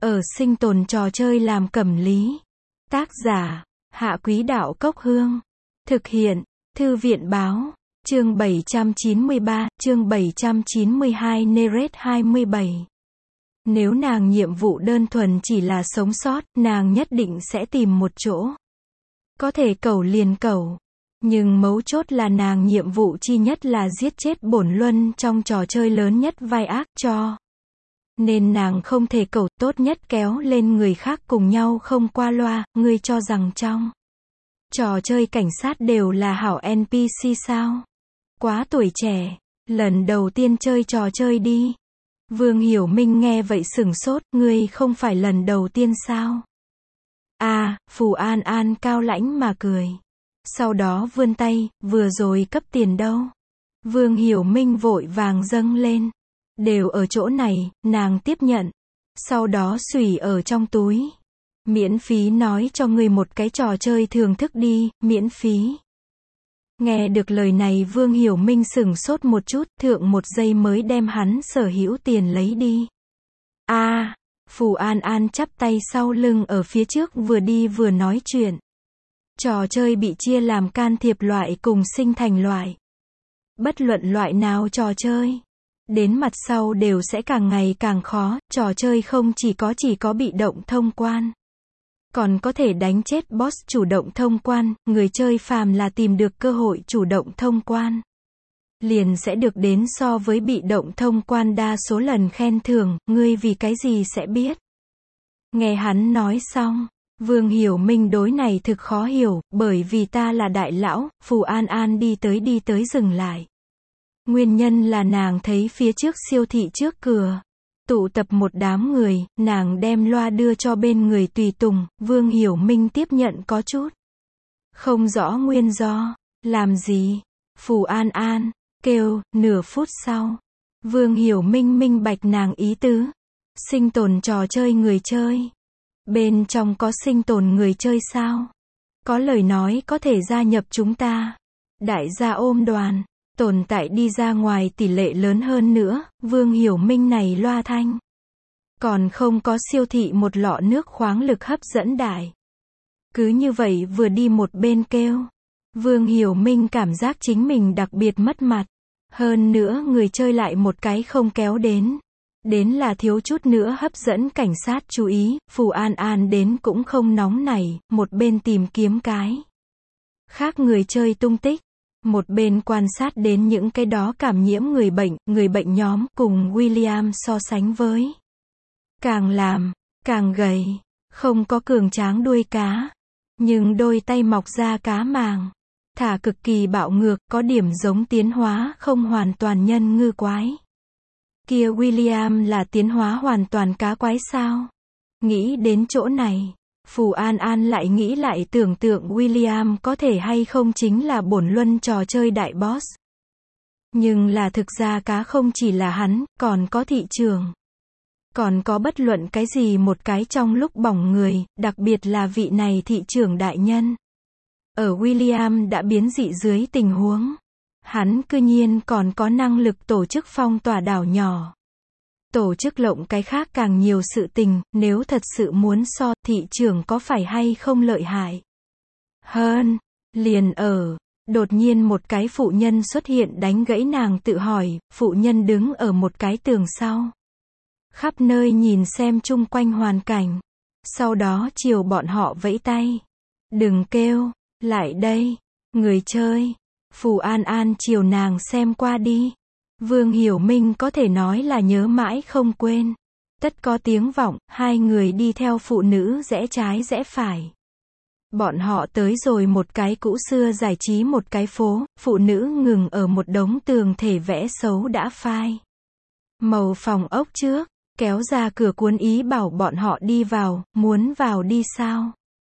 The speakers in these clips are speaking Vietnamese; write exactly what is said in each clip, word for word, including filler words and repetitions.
ở sinh tồn trò chơi làm cẩm lý. Tác giả, Hạ Quý Đạo Cốc Hương. Thực hiện, Thư viện Báo. Chương bảy trăm chín mươi ba, chương bảy trăm chín mươi hai Neret hai mươi bảy. Nếu nàng nhiệm vụ đơn thuần chỉ là sống sót, nàng nhất định sẽ tìm một chỗ. Có thể cẩu liền cẩu. Nhưng mấu chốt là nàng nhiệm vụ chi nhất là giết chết bổn luân trong trò chơi lớn nhất vai ác cho. Nên nàng không thể cẩu, tốt nhất kéo lên người khác cùng nhau không qua loa. Ngươi cho rằng trong trò chơi cảnh sát đều là hảo en pê xê sao? Quá tuổi trẻ, lần đầu tiên chơi trò chơi đi. Vương Hiểu Minh nghe vậy sửng sốt, ngươi không phải lần đầu tiên sao? À, Phù An An cao lãnh mà cười. Sau đó vươn tay, vừa rồi cấp tiền đâu? Vương Hiểu Minh vội vàng dâng lên. Đều ở chỗ này, nàng tiếp nhận. Sau đó xùy ở trong túi. Miễn phí nói cho ngươi một cái trò chơi thưởng thức đi, miễn phí. Nghe được lời này Vương Hiểu Minh sửng sốt một chút, thượng một giây mới đem hắn sở hữu tiền lấy đi. A, à, Phù An An chắp tay sau lưng ở phía trước vừa đi vừa nói chuyện. Trò chơi bị chia làm can thiệp loại cùng sinh thành loại. Bất luận loại nào trò chơi, đến mặt sau đều sẽ càng ngày càng khó, trò chơi không chỉ có chỉ có bị động thông quan. Còn có thể đánh chết boss chủ động thông quan, người chơi phàm là tìm được cơ hội chủ động thông quan. Liền sẽ được đến so với bị động thông quan đa số lần khen thưởng, ngươi vì cái gì sẽ biết. Nghe hắn nói xong, Vương Hiểu Minh đối này thực khó hiểu, bởi vì ta là đại lão. Phù An An đi tới đi tới dừng lại. Nguyên nhân là nàng thấy phía trước siêu thị trước cửa tụ tập một đám người, nàng đem loa đưa cho bên người tùy tùng. Vương Hiểu Minh tiếp nhận có chút không rõ nguyên do. Làm gì? Phù An An kêu. Nửa phút sau, Vương Hiểu Minh minh bạch nàng ý tứ. Sinh tồn trò chơi người chơi. Bên trong có sinh tồn người chơi sao? Có lời nói có thể gia nhập chúng ta. Đại gia ôm đoàn. Tồn tại đi ra ngoài tỷ lệ lớn hơn nữa. Vương Hiểu Minh này loa thanh. Còn không có siêu thị một lọ nước khoáng lực hấp dẫn đại. Cứ như vậy vừa đi một bên kêu. Vương Hiểu Minh cảm giác chính mình đặc biệt mất mặt. Hơn nữa người chơi lại một cái không kéo đến. Đến là thiếu chút nữa hấp dẫn cảnh sát chú ý. Phù An An đến cũng không nóng nảy, một bên tìm kiếm cái khác người chơi tung tích. Một bên quan sát đến những cái đó cảm nhiễm người bệnh, người bệnh nhóm cùng William so sánh với. Càng làm, càng gầy, không có cường tráng đuôi cá, nhưng đôi tay mọc ra cá màng. Thả cực kỳ bạo ngược, có điểm giống tiến hóa không hoàn toàn nhân ngư quái. Kia William là tiến hóa hoàn toàn cá quái sao? Nghĩ đến chỗ này, Phù An An lại nghĩ lại tưởng tượng William có thể hay không chính là bổn luân trò chơi đại boss. Nhưng là thực ra cá không chỉ là hắn, còn có thị trường. Còn có bất luận cái gì một cái trong lúc bỏng người, đặc biệt là vị này thị trưởng đại nhân. Ở William đã biến dị dưới tình huống, hắn cư nhiên còn có năng lực tổ chức phong tỏa đảo nhỏ. Tổ chức lộng cái khác càng nhiều sự tình, nếu thật sự muốn so, thị trường có phải hay không lợi hại hơn. Liền ở, đột nhiên một cái phụ nhân xuất hiện đánh gãy nàng tự hỏi. Phụ nhân đứng ở một cái tường sau, khắp nơi nhìn xem chung quanh hoàn cảnh. Sau đó chiều bọn họ vẫy tay. Đừng kêu, lại đây, người chơi. Phù An An chiều nàng xem qua đi. Vương Hiểu Minh có thể nói là nhớ mãi không quên. Tất có tiếng vọng, hai người đi theo phụ nữ rẽ trái rẽ phải. Bọn họ tới rồi một cái cũ xưa giải trí một cái phố, phụ nữ ngừng ở một đống tường thể vẽ xấu đã phai màu phòng ốc trước, kéo ra cửa cuốn ý bảo bọn họ đi vào. Muốn vào đi sao?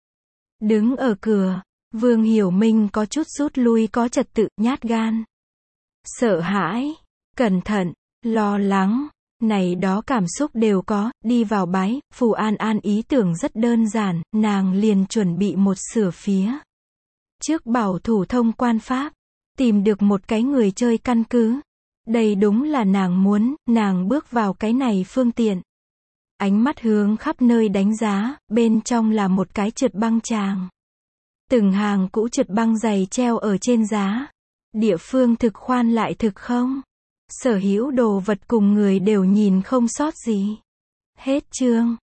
Đứng ở cửa, Vương Hiểu Minh có chút rút lui có trật tự, nhát gan, sợ hãi, cẩn thận, lo lắng, này đó cảm xúc đều có. Đi vào bái. Phù An An ý tưởng rất đơn giản, nàng liền chuẩn bị một sửa phía trước bảo thủ thông quan pháp, tìm được một cái người chơi căn cứ. Đây đúng là nàng muốn, nàng bước vào cái này phương tiện. Ánh mắt hướng khắp nơi đánh giá, bên trong là một cái trượt băng tràng. Từng hàng cũ trượt băng dày treo ở trên giá. Địa phương thực khoan lại thực không. Sở hữu đồ vật cùng người đều nhìn không sót gì. Hết chương.